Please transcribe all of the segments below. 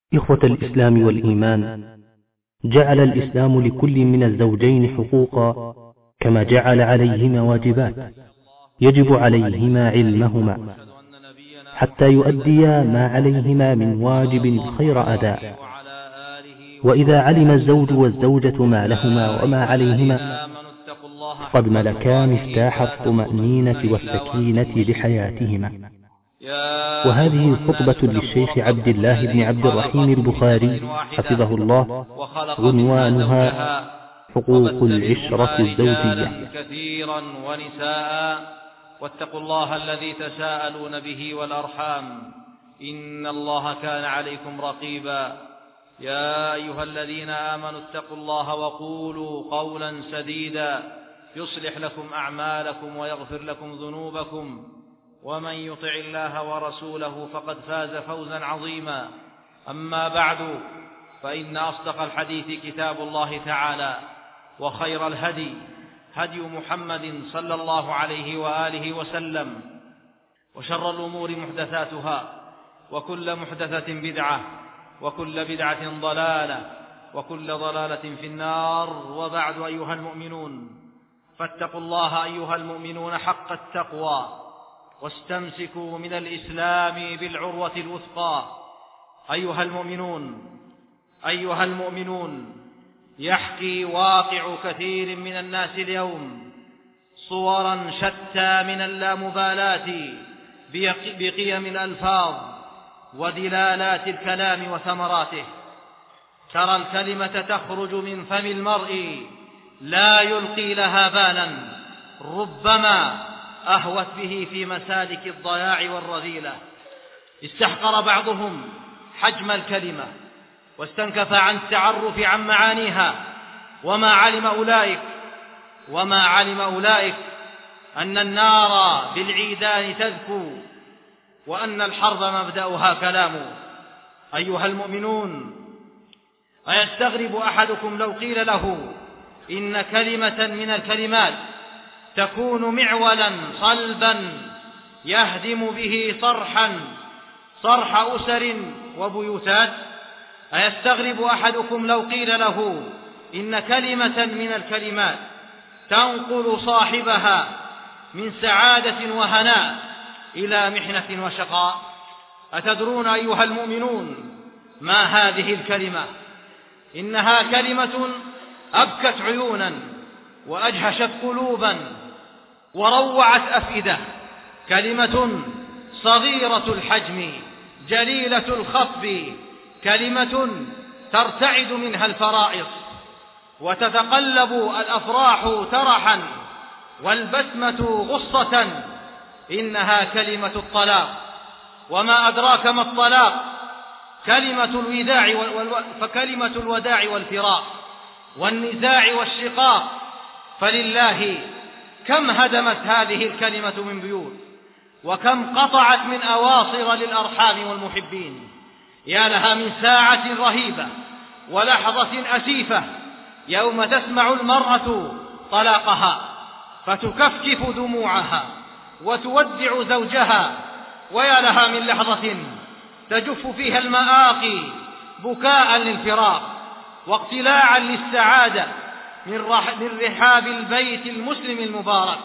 إخوة الإسلام والإيمان، جعل الإسلام لكل من الزوجين حقوقا كما جعل عليهما واجبات يجب عليهما علمهما حتى يؤديا ما عليهما من واجب خير أداء. وإذا علم الزوج والزوجة ما لهما وما عليهما قد ملكا مفتاح الطمأنينة والسكينة لحياتهما. وهذه خطبة للشيخ عبد الله بن عبد الرحيم البخاري حفظه الله، عنوانها حقوق العشرة الزوجية. كثيرا ونساء، واتقوا الله الذي تساءلون به والأرحام إن الله كان عليكم رقيبا. يا أيها الذين آمنوا اتقوا الله وقولوا قولا سديدا يصلح لكم أعمالكم ويغفر لكم ذنوبكم، ومن يطع الله ورسوله فقد فاز فوزا عظيما. أما بعد، فإن أصدق الحديث كتاب الله تعالى، وخير الهدي هدي محمد صلى الله عليه وآله وسلم، وشر الأمور محدثاتها، وكل محدثة بدعة، وكل بدعة ضلالة، وكل ضلالة في النار. وبعد، أيها المؤمنون، فاتقوا الله أيها المؤمنون حق التقوى، واستمسكوا من الإسلام بالعروة الوثقى. أيها المؤمنون، يحكي واقع كثير من الناس اليوم صورا شتى من اللامبالاة بقيم الألفاظ ودلالات الكلام وثمراته. ترى الكلمة تخرج من فم المرء لا يلقي لها بالا، ربما أهوت به في مسالك الضياع والرذيلة. استحقر بعضهم حجم الكلمة واستنكف عن التعرف عن معانيها، وما علم أولئك أن النار بالعيدان تذكو، وأن الحرب مبدأها كلام. أيها المؤمنون، أيستغرب أحدكم لو قيل له إن كلمة من الكلمات تكون معولا صلبا يهدم به صرح أسر وبيوتات؟ أيستغرب أحدكم لو قيل له إن كلمة من الكلمات تنقل صاحبها من سعادة وهناء إلى محنة وشقاء؟ أتدرون أيها المؤمنون ما هذه الكلمة؟ إنها كلمة أبكت عيونا وأجهشت قلوبا وروعت أفئدة، كلمة صغيرة الحجم جليلة الخطب، كلمة ترتعد منها الفرائص وتتقلب الأفراح ترحا والبسمة غصة. إنها كلمة الطلاق. وما أدراك ما الطلاق؟ فكلمة الوداع والفراق والنزاع والشقاق. فلله كم هدمت هذه الكلمة من بيوت، وكم قطعت من أواصر للأرحام والمحبين. يا لها من ساعة رهيبة ولحظة أسيفة يوم تسمع المرأة طلاقها فتكفكف دموعها وتودع زوجها، ويا لها من لحظة تجف فيها المآقي بكاء للفراق واقتلاعا للسعادة من رحاب البيت المسلم المبارك.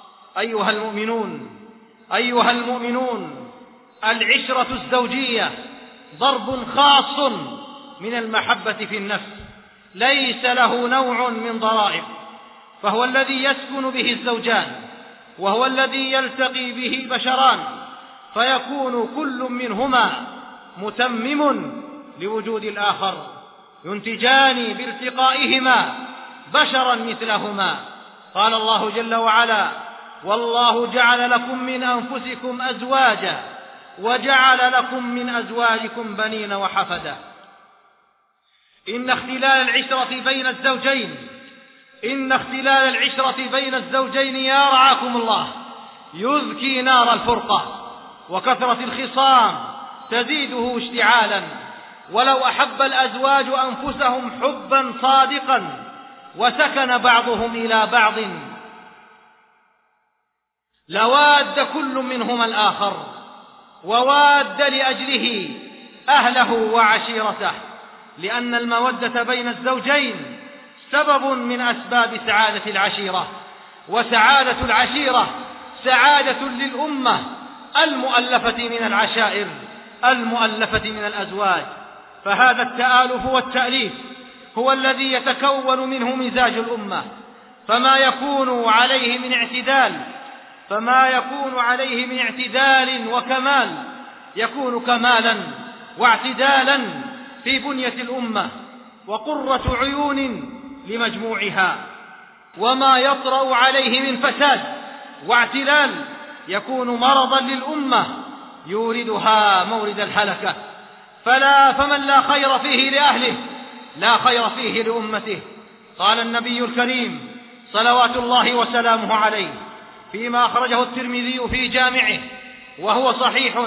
أيها المؤمنون، العشرة الزوجية ضرب خاص من المحبة في النفس، ليس له نوع من ضرائب، فهو الذي يسكن به الزوجان، وهو الذي يلتقي به البشران، فيكون كل منهما متمم لوجود الآخر، ينتجان بارتقائهما بشرا مثلهما. قال الله جل وعلا: والله جعل لكم من أنفسكم أزواجا وجعل لكم من أزواجكم بنين وحفدا. إن اختلال العشرة بين الزوجين يا رعاكم الله يذكي نار الفرقة، وكثرة الخصام تزيده اشتعالا. ولو أحب الأزواج أنفسهم حبا صادقا وسكن بعضهم إلى بعض لواد كل منهما الآخر، وواد لأجله أهله وعشيرته، لأن المودة بين الزوجين سبب من أسباب سعادة العشيرة، وسعادة العشيرة سعادة للأمة المؤلفة من العشائر المؤلفة من الأزواج. فهذا التآلف والتأليف هو الذي يتكون منه مزاج الأمة، فما يكون عليه من اعتدال وكمال يكون كمالا واعتدالا في بنية الأمة وقرة عيون لمجموعها، وما يطرأ عليه من فساد واعتلال يكون مرضا للأمة يوردها مورد الحلكة. فمن لا خير فيه لأهله لا خير فيه لأمته. قال النبي الكريم صلوات الله وسلامه عليه فيما أخرجه الترمذي في جامعه وهو صحيح: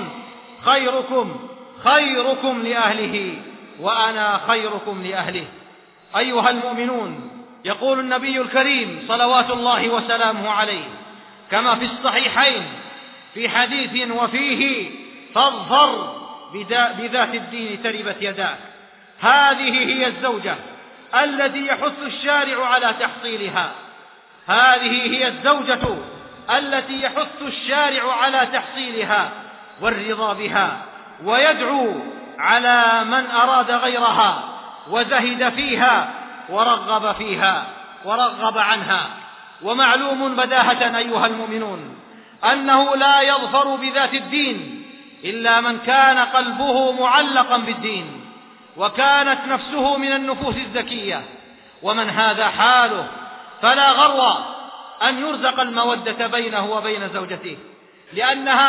خيركم لأهله وأنا خيركم لأهله. أيها المؤمنون، يقول النبي الكريم صلوات الله وسلامه عليه كما في الصحيحين في حديث وفيه: فاظفر بذات الدين تربت يداك. هذه هي الزوجة التي يحث الشارع على تحصيلها، هذه هي الزوجة التي يحث الشارع على تحصيلها والرضا بها، ويدعو على من أراد غيرها وزهد فيها ورغب عنها. ومعلوم بداهة أيها المؤمنون أنه لا يظفر بذات الدين إلا من كان قلبه معلقا بالدين وكانت نفسه من النفوس الزكية، ومن هذا حاله فلا غر أن يرزق المودة بينه وبين زوجته، لأنها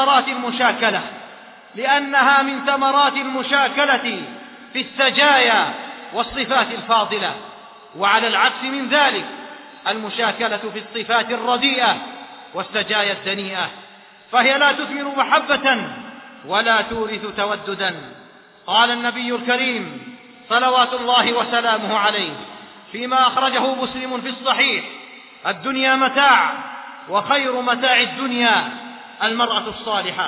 من ثمرات المشاكلة في السجايا والصفات الفاضلة. وعلى العكس من ذلك المشاكلة في الصفات الرديئة والسجايا الدنيئة، فهي لا تثمر محبة ولا تورث توددا. قال النبي الكريم صلوات الله وسلامه عليه فيما أخرجه مسلم في الصحيح: الدنيا متاع، وخير متاع الدنيا المرأة الصالحة.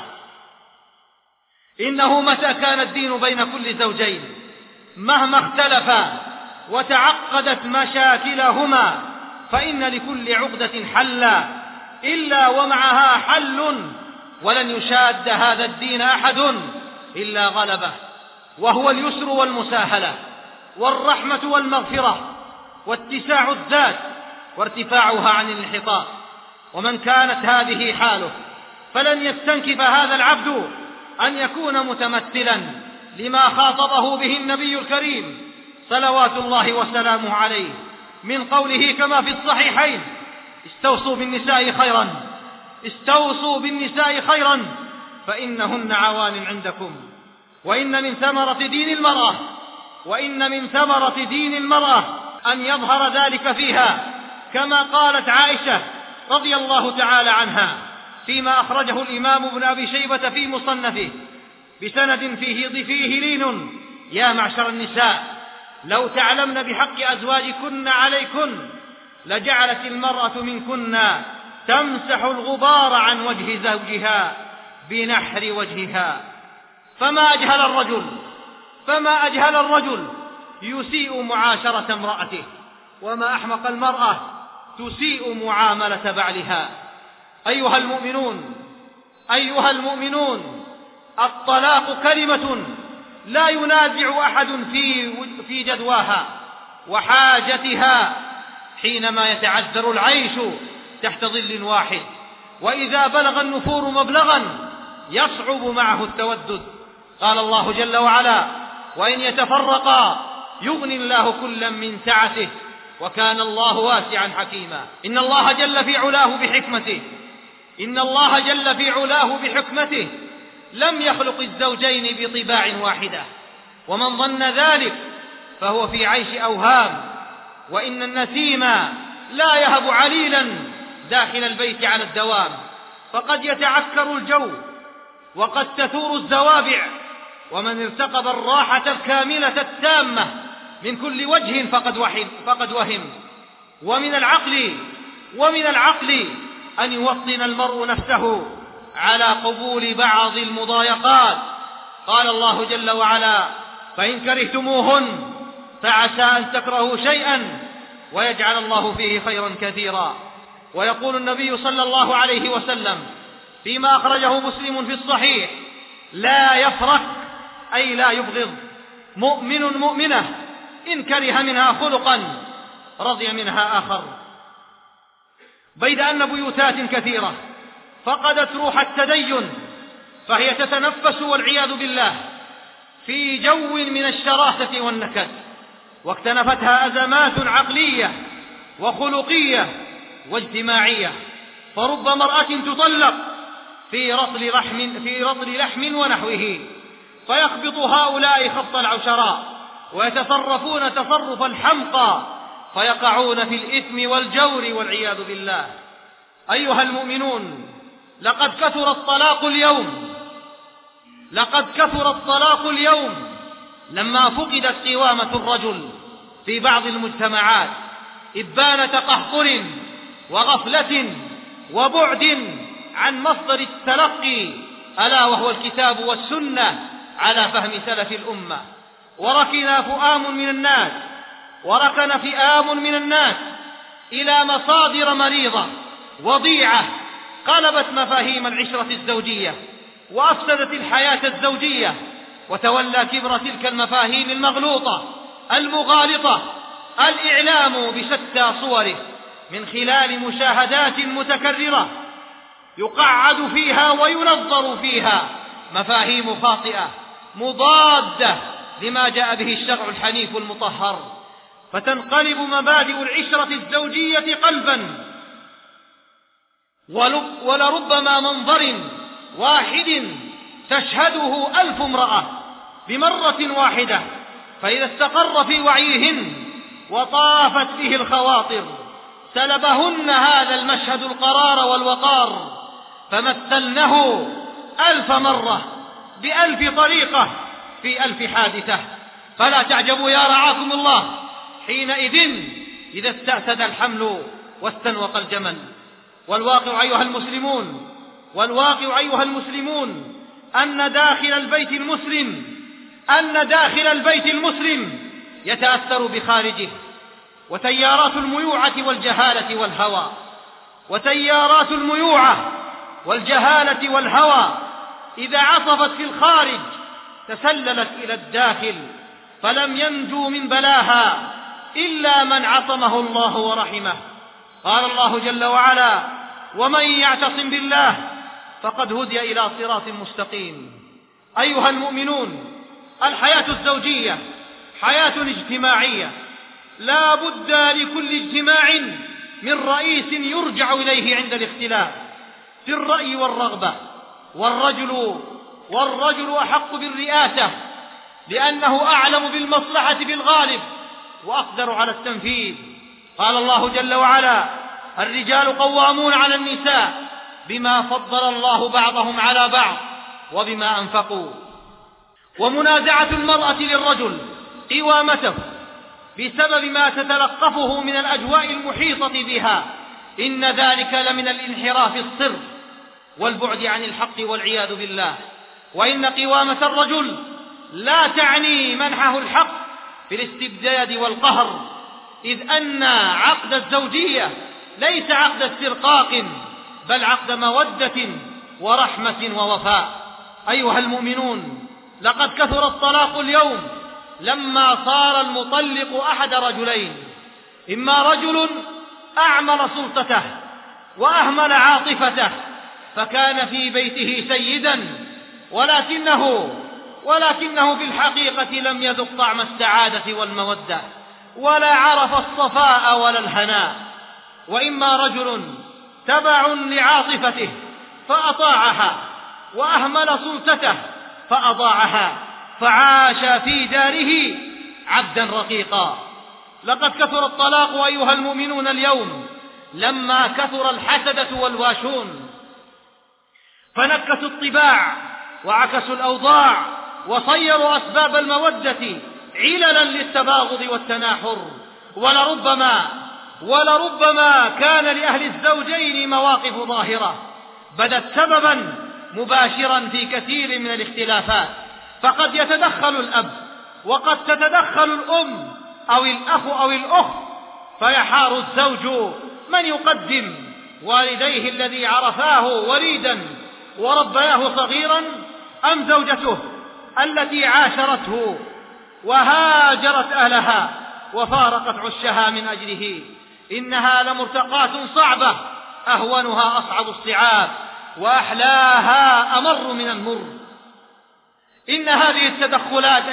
إنه متى كان الدين بين كل زوجين مهما اختلفا وتعقدت مشاكلهما فإن لكل عقدة حلا إلا ومعها حل، ولن يشاد هذا الدين أحد إلا غلبه، وهو اليسر والمساهلة والرحمة والمغفرة واتساع الذات وارتفاعها عن الانحطاط. ومن كانت هذه حاله فلن يستنكف هذا العبد أن يكون متمثلا لما خاطبه به النبي الكريم صلوات الله وسلامه عليه من قوله كما في الصحيحين: استوصوا بالنساء خيرا فإنهن عوان عندكم. وإن من ثمرة دين المرأة أن يظهر ذلك فيها، كما قالت عائشة رضي الله تعالى عنها فيما أخرجه الإمام ابن أبي شيبة في مصنفه بسند فيه لين: يا معشر النساء، لو تعلمن بحق أزواجكن عليكن لجعلت المرأة منكن تمسح الغبار عن وجه زوجها بنحر وجهها. فما أجهل الرجل يسيء معاشرة امرأته، وما أحمق المرأة تسيء معاملة بعلها. أيها المؤمنون، الطلاق كلمة لا ينازع أحد في جدواها وحاجتها حينما يتعذر العيش تحت ظل واحد، وإذا بلغ النفور مبلغا يصعب معه التودد. قال الله جل وعلا: وإن يتفرقا يغني الله كلا من سعته وكان الله واسعا حكيما. إن الله جل في علاه بحكمته لم يخلق الزوجين بطباع واحدة، ومن ظن ذلك فهو في عيش أوهام. وإن النسيم لا يهب عليلا داخل البيت على الدوام، فقد يتعكر الجو وقد تثور الزوابع، ومن ارتقب الراحة الكاملة التامة من كل وجه فقد وهم. ومن العقل أن يوطن المرء نفسه على قبول بعض المضايقات قال الله جل وعلا: فإن كرهتموهن فعسى أن تكرهوا شيئا ويجعل الله فيه خيرا كثيرا. ويقول النبي صلى الله عليه وسلم فيما أخرجه مسلم في الصحيح: لا يفرق، أي لا يبغض، مؤمن مؤمنة إن كره منها خلقا رضي منها آخر. بيد أن بيوتات كثيرة فقدت روح التدين، فهي تتنفس والعياذ بالله في جو من الشراسة والنكد، واكتنفتها أزمات عقلية وخلقية واجتماعية، فرب مرأة تطلق في رطل لحم ونحوه، فيخبط هؤلاء خبط العشراء ويتصرفون تصرف الحمقى، فيقعون في الإثم والجور والعياذ بالله. أيها المؤمنون، لقد كثر الطلاق اليوم لما فقدت قوامة الرجل في بعض المجتمعات، إبان تقهقر وغفلة وبعد عن مصدر التلقي، ألا وهو الكتاب والسنة على فهم سلف الأمة. وركن فئام من الناس إلى مصادر مريضة وضيعة قلبت مفاهيم العشرة الزوجية وأفسدت الحياة الزوجية، وتولى كبر تلك المفاهيم المغلوطة المغالطة الإعلام بشتى صوره من خلال مشاهدات متكررة يقعد فيها وينظر فيها مفاهيم خاطئة مضادة لما جاء به الشرع الحنيف المطهر، فتنقلب مبادئ العشرة الزوجية قلبا، ولربما منظر واحد تشهده 1000 امرأة بمرة واحدة، فإذا استقر في وعيهن وطافت به الخواطر سلبهن هذا المشهد القرار والوقار، فمثلنه 1000 مرة ب1000 طريقة في 1000 حادثة. فلا تعجبوا يا رعاكم الله حينئذ إذا استأسد الحمل واستنوق الجمل. والواقع أيها المسلمون أن داخل البيت المسلم يتأثر بخارجه، وتيارات الميوعة والجهالة إذا عصفت في الخارج تسللت إلى الداخل، فلم ينجو من بلاها إلا من عصمه الله ورحمه. قال الله جل وعلا: ومن يعتصم بالله فقد هدي إلى صراط مستقيم. أيها المؤمنون، الحياة الزوجية حياة اجتماعية، لا بد لكل اجتماع من رئيس يرجع إليه عند الاختلاف في الرأي والرغبة، والرجل أحق بالرئاسة لأنه أعلم بالمصلحة بالغالب وأقدر على التنفيذ. قال الله جل وعلا: الرجال قوامون على النساء بما فضل الله بعضهم على بعض وبما أنفقوا. ومنازعة المرأة للرجل قوامته بسبب ما تتلقفه من الأجواء المحيطة بها، إن ذلك لمن الانحراف الصرف والبعد عن الحق والعياذ بالله. وإن قوامة الرجل لا تعني منحه الحق في الاستبداد والقهر، إذ أن عقد الزوجية ليس عقد استرقاق، بل عقد مودة ورحمة ووفاء. أيها المؤمنون، لقد كثر الطلاق اليوم لما صار المطلق أحد رجلين: إما رجل أعمل سلطته وأهمل عاطفته فكان في بيته سيدا، ولكنه في الحقيقة لم يذق طعم السعادة والمودة، ولا عرف الصفاء ولا الهناء. وإما رجل تبع لعاطفته فأطاعها وأهمل سلطته فأضاعها، فعاش في داره عبدا رقيقا. لقد كثر الطلاق أيها المؤمنون اليوم لما كثر الحسدة والواشون، فنكسوا الطباع وعكسوا الأوضاع وصيروا أسباب المودة عللا للتباغض والتناحر. ولربما كان لأهل الزوجين مواقف ظاهرة بدت سببا مباشرا في كثير من الاختلافات، فقد يتدخل الأب وقد تتدخل الأم أو الأخ أو الأخت، فيحار الزوج من يقدم والديه الذي عرفاه وليدا وربياه صغيرا أم زوجته التي عاشرته وهاجرت أهلها وفارقت عشها من أجله. إنها لمرتقات صعبة أهونها أصعب الصعاب وأحلاها أمر من المر. إن هذه التدخلات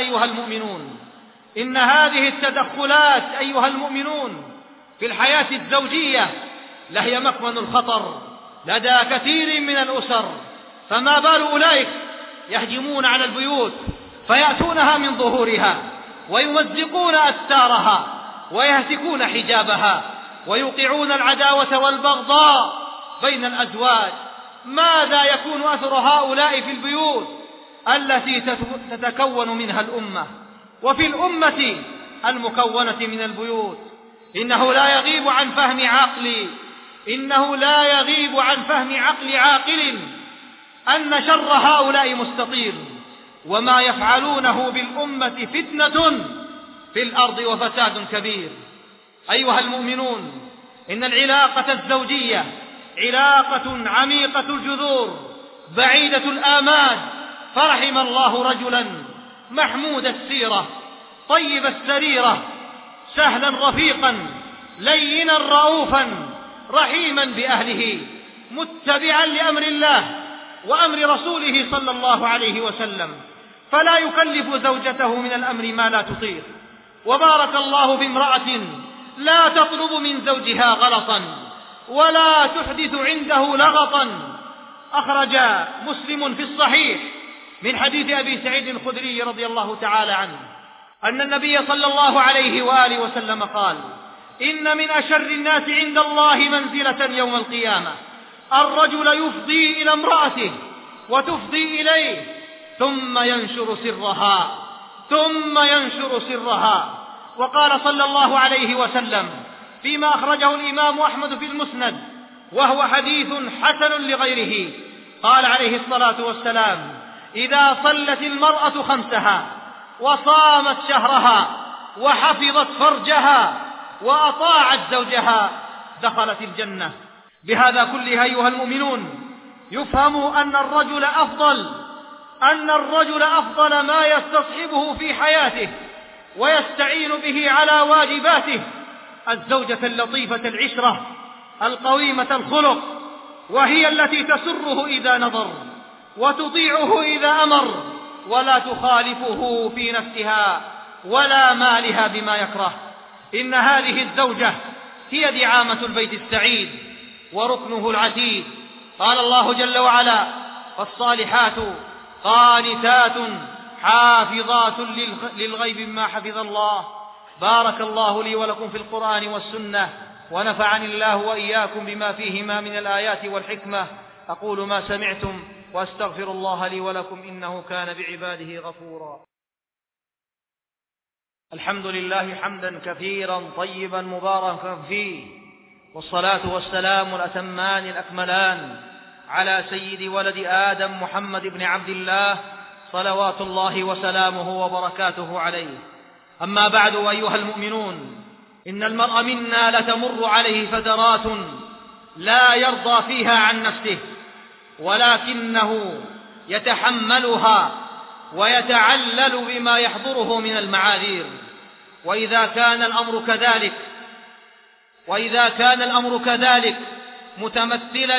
أيها المؤمنون في الحياة الزوجية لهي مكمن الخطر لدى كثير من الأسر، فما بال أولئك يهجمون على البيوت فيأتونها من ظهورها ويمزقون أستارها ويهتكون حجابها ويوقعون العداوة والبغضاء بين الأزواج. ماذا يكون أثر هؤلاء في البيوت التي تتكون منها الأمة وفي الأمة المكونة من البيوت؟ إنه لا يغيب عن فهم عقل عاقل أن شر هؤلاء مستطير، وما يفعلونه بالأمة فتنة في الأرض وفساد كبير. أيها المؤمنون، إن العلاقة الزوجية علاقة عميقة الجذور بعيدة الآمال، فرحم الله رجلا محمود السيرة طيب السريرة سهلا رفيقا لينا رؤوفا رحيما بأهله متبعا لأمر الله وأمر رسوله صلى الله عليه وسلم، فلا يكلف زوجته من الأمر ما لا تطيق. وبارك الله بامرأة لا تطلب من زوجها غلطا ولا تحدث عنده لغطا. أخرج مسلم في الصحيح من حديث أبي سعيد الخدري رضي الله تعالى عنه أن النبي صلى الله عليه وآله وسلم قال: إن من أشر الناس عند الله منزلة يوم القيامة الرجل يفضي إلى امرأته وتفضي إليه ثم ينشر سرها. وقال صلى الله عليه وسلم فيما أخرجه الإمام أحمد في المسند وهو حديث حسن لغيره، قال عليه الصلاة والسلام: إذا صلت المرأة خمسها وصامت شهرها وحفظت فرجها وأطاعت زوجها دخلت الجنة. بهذا كله أيها المؤمنون يفهم أن الرجل أفضل ما يستصحبه في حياته ويستعين به على واجباته الزوجة اللطيفة العشرة القويمة الخلق، وهي التي تسره إذا نظر وتطيعه إذا أمر ولا تخالفه في نفسها ولا مالها بما يكره. إن هذه الزوجة هي دعامة البيت السعيد وركنه العتيد. قال الله جل وعلا: فالصالحات قانتات حافظات للغيب بما حفظ الله. بارك الله لي ولكم في القرآن والسنة، ونفعني الله وإياكم بما فيهما من الآيات والحكمة. أقول ما سمعتم وأستغفر الله لي ولكم إنه كان بعباده غفورا. الحمد لله حمدا كثيرا طيبا مباركا فيه، والصلاة والسلام الأتمان الأكملان على سيد ولد آدم محمد بن عبد الله صلوات الله وسلامه وبركاته عليه. أما بعد، أيها المؤمنون، إن المرء منا لتمر عليه فترات لا يرضى فيها عن نفسه، ولكنه يتحملها ويتعلل بما يحضره من المعاذير. وإذا كان الأمر كذلك متمثلا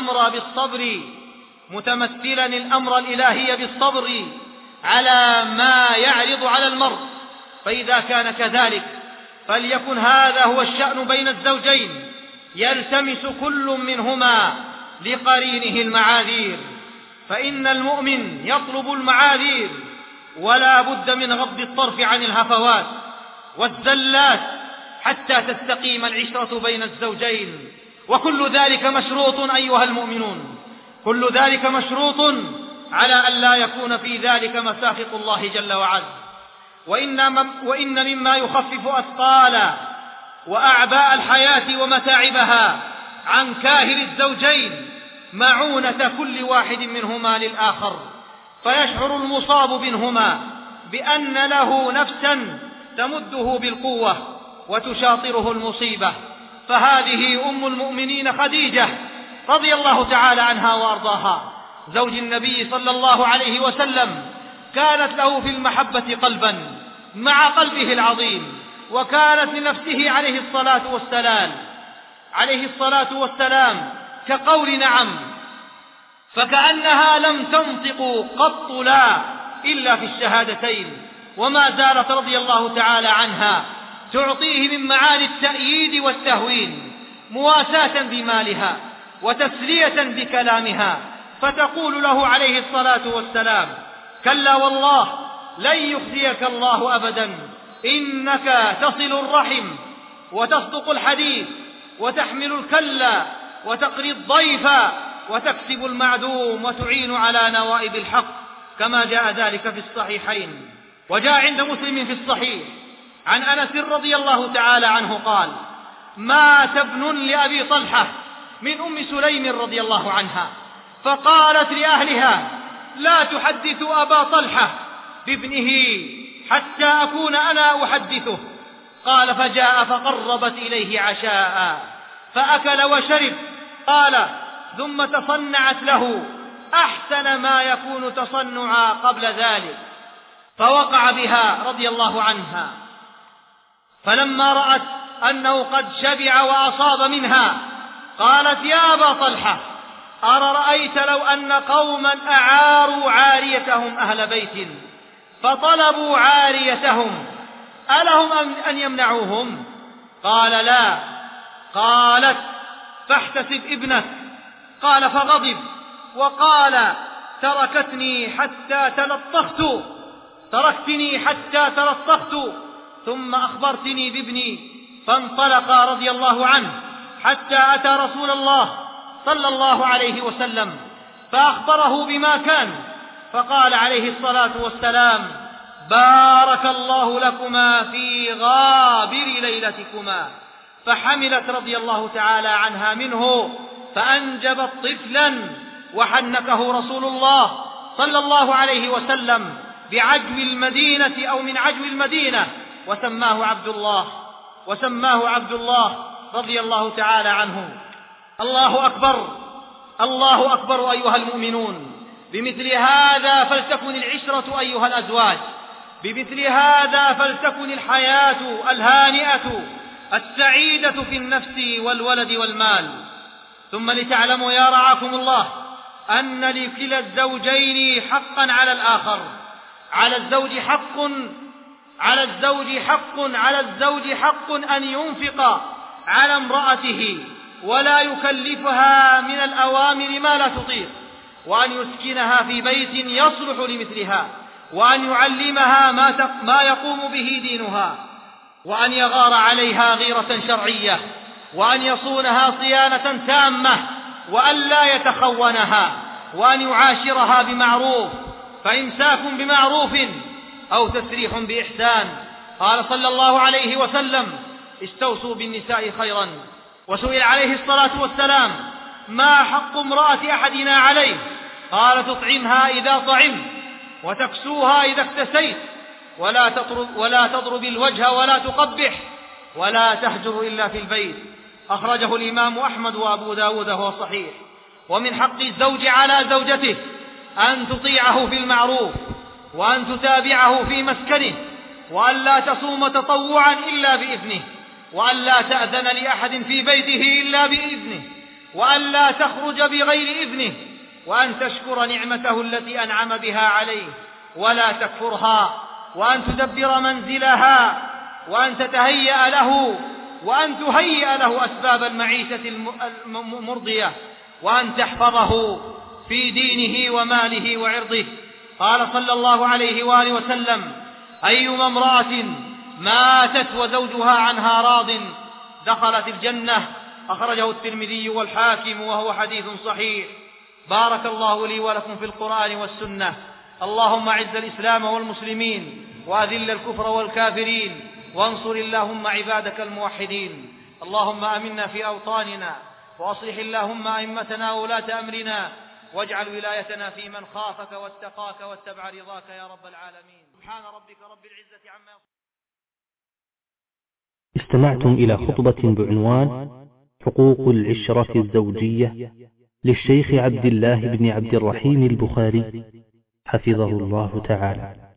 الأمر الإلهي بالصبر على ما يعرض على المرء، فإذا كان كذلك فليكن هذا هو الشأن بين الزوجين، يلتمس كل منهما لقرينه المعاذير، فإن المؤمن يطلب المعاذير ولا بد من غض الطرف عن الهفوات والزلات حتى تستقيم العشرة بين الزوجين. وكل ذلك مشروط أيها المؤمنون، كل ذلك مشروط على أن لا يكون في ذلك مساخط الله جل وعلا. وإن مما يخفف أثقال وأعباء الحياة ومتاعبها عن كاهل الزوجين معونة كل واحد منهما للآخر، فيشعر المصاب منهما بأن له نفسا تمده بالقوة وتشاطره المصيبة. فهذه أم المؤمنين خديجة رضي الله تعالى عنها وأرضاها زوج النبي صلى الله عليه وسلم، كانت له في المحبة قلبا مع قلبه العظيم، وكانت لنفسه عليه الصلاة والسلام كقول نعم، فكأنها لم تنطق قط لا إلا في الشهادتين، وما زالت رضي الله تعالى عنها تعطيه من معاني التأييد والتهوين مواساة بمالها وتسلية بكلامها، فتقول له عليه الصلاة والسلام: كلا والله لن يخزيك الله أبدا، إنك تصل الرحم وتصدق الحديث وتحمل الكلا وتقري الضيف وتكسب المعدوم وتعين على نوائب الحق، كما جاء ذلك في الصحيحين. وجاء عند مسلم في الصحيح عن أنس رضي الله تعالى عنه قال: مات ابن لأبي طلحة من أم سليم رضي الله عنها، فقالت لأهلها: لا تحدث أبا طلحة بابنه حتى أكون أنا أحدثه. قال: فجاء فقربت إليه عشاء فأكل وشرب. قال: ثم تصنعت له أحسن ما يكون تصنعا قبل ذلك، فوقع بها رضي الله عنها، فلما رأت أنه قد شبع وأصاب منها قالت: يا أبا طلحة، أرأيت لو أن قوما أعاروا عاريتهم أهل بيت فطلبوا عاريتهم ألهم أن يمنعوهم؟ قال: لا. قالت: فاحتسب ابنك. قال: فغضب وقال: تركتني حتى تلطخت ثم أخبرتني بابني. فانطلق رضي الله عنه حتى أتى رسول الله صلى الله عليه وسلم فأخبره بما كان، فقال عليه الصلاة والسلام: بارك الله لكما في غابر ليلتكما. فحملت رضي الله تعالى عنها منه فأنجبت طفلا، وحنكه رسول الله صلى الله عليه وسلم بعجو المدينة أو من عجو المدينة، وسماه عبد الله رضي الله تعالى عنه. الله أكبر، الله أكبر أيها المؤمنون. بمثل هذا فلتكن العشرة أيها الأزواج، بمثل هذا فلتكن الحياة الهانئة السعيدة في النفس والولد والمال. ثم لتعلموا يا رعاكم الله أن لكلا الزوجين حقا على الآخر. على الزوج حق أن ينفق على امرأته ولا يكلفها من الأوامر ما لا تطيق، وأن يسكنها في بيت يصلح لمثلها، وأن يعلمها ما يقوم به دينها، وأن يغار عليها غيرة شرعية، وأن يصونها صيانة تامة، وأن لا يتخونها، وأن يعاشرها بمعروف، فإمساك بمعروف أو تسريح بإحسان. قال صلى الله عليه وسلم: استوصوا بالنساء خيرا. وسئل عليه الصلاة والسلام: ما حق امرأة أحدنا عليه؟ قال: تطعمها إذا طعمت، وتكسوها إذا اكتسيت، ولا تضرب الوجه ولا تقبح، ولا تهجر إلا في البيت. أخرجه الإمام أحمد وأبو داود وهو صحيح. ومن حق الزوج على زوجته أن تطيعه في المعروف، وأن تتابعه في مسكنه، وأن لا تصوم تطوعا إلا بإذنه، وأن لا تأذن لأحد في بيته إلا بإذنه، وأن لا تخرج بغير إذنه، وأن تشكر نعمته التي أنعم بها عليه ولا تكفرها، وأن تدبر منزلها، وأن تهيئ له أسباب المعيشة المرضية، وأن تحفظه في دينه وماله وعرضه. قال صلى الله عليه وآله وسلم: أيما امرأة ماتت وزوجها عنها راض دخلت الجنة. أخرجه الترمذي والحاكم وهو حديث صحيح. بارك الله لي ولكم في القرآن والسنة. اللهم أعز الإسلام والمسلمين، وأذل الكفر والكافرين، وانصر اللهم عبادك الموحدين. اللهم آمنا في أوطاننا، وأصلح اللهم أئمتنا وولاة أمرنا، واجعل ولايتنا في من خافك واتقاك واتبع رضاك يا رب العالمين. سبحان ربك رب العزة عما يصفون. استمعتم إلى خطبة بعنوان حقوق العشرة الزوجية للشيخ عبد الله بن عبد الرحيم البخاري حفظه الله تعالى.